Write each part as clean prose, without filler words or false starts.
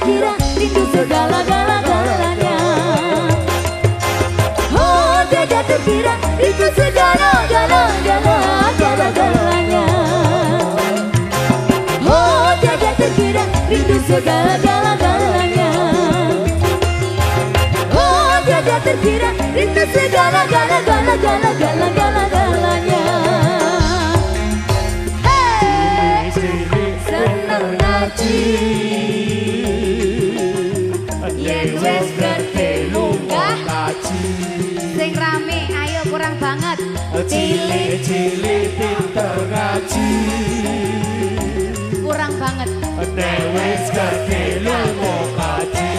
terkira rindu segala-galanya. Oh tidak terkira rindu segala-galanya. Oh tidak terkira rindu segala-galanya. Oh tidak terkira rindu segala-galanya. Hey, seneng ngaji yen wis gede lunga kaji. Sing rame ayo kurang banget. Cilik-cilik pinter ngaji. Kurang banget. Nek wis gede lunga kaji.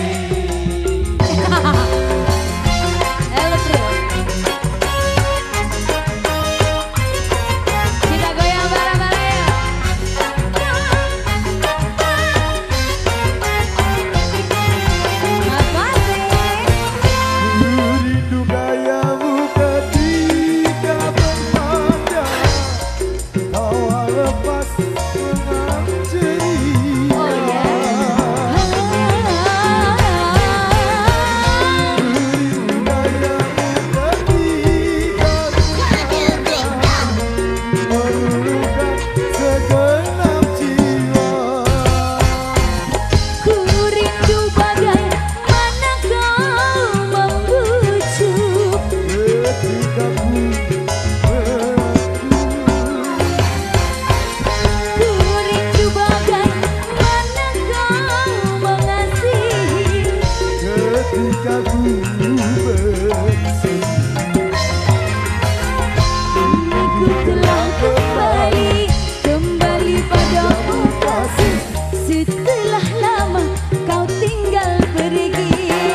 Kembali padamu kasih, setelah lama kau tinggal pergi.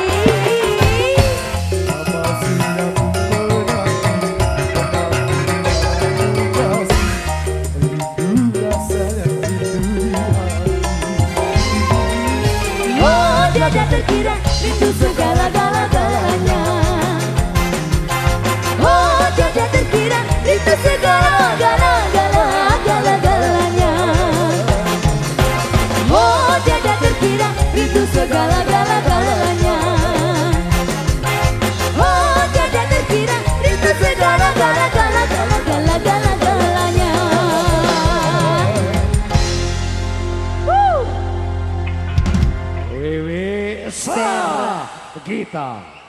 Oh tidak terkira rindu segala-galanya. Oh tidak terkira rindu segala-galanya. Oh tidak terkira rindu segala-galanya. Oh tidak terkira rindu segala-galanya. Wewe Sa kita.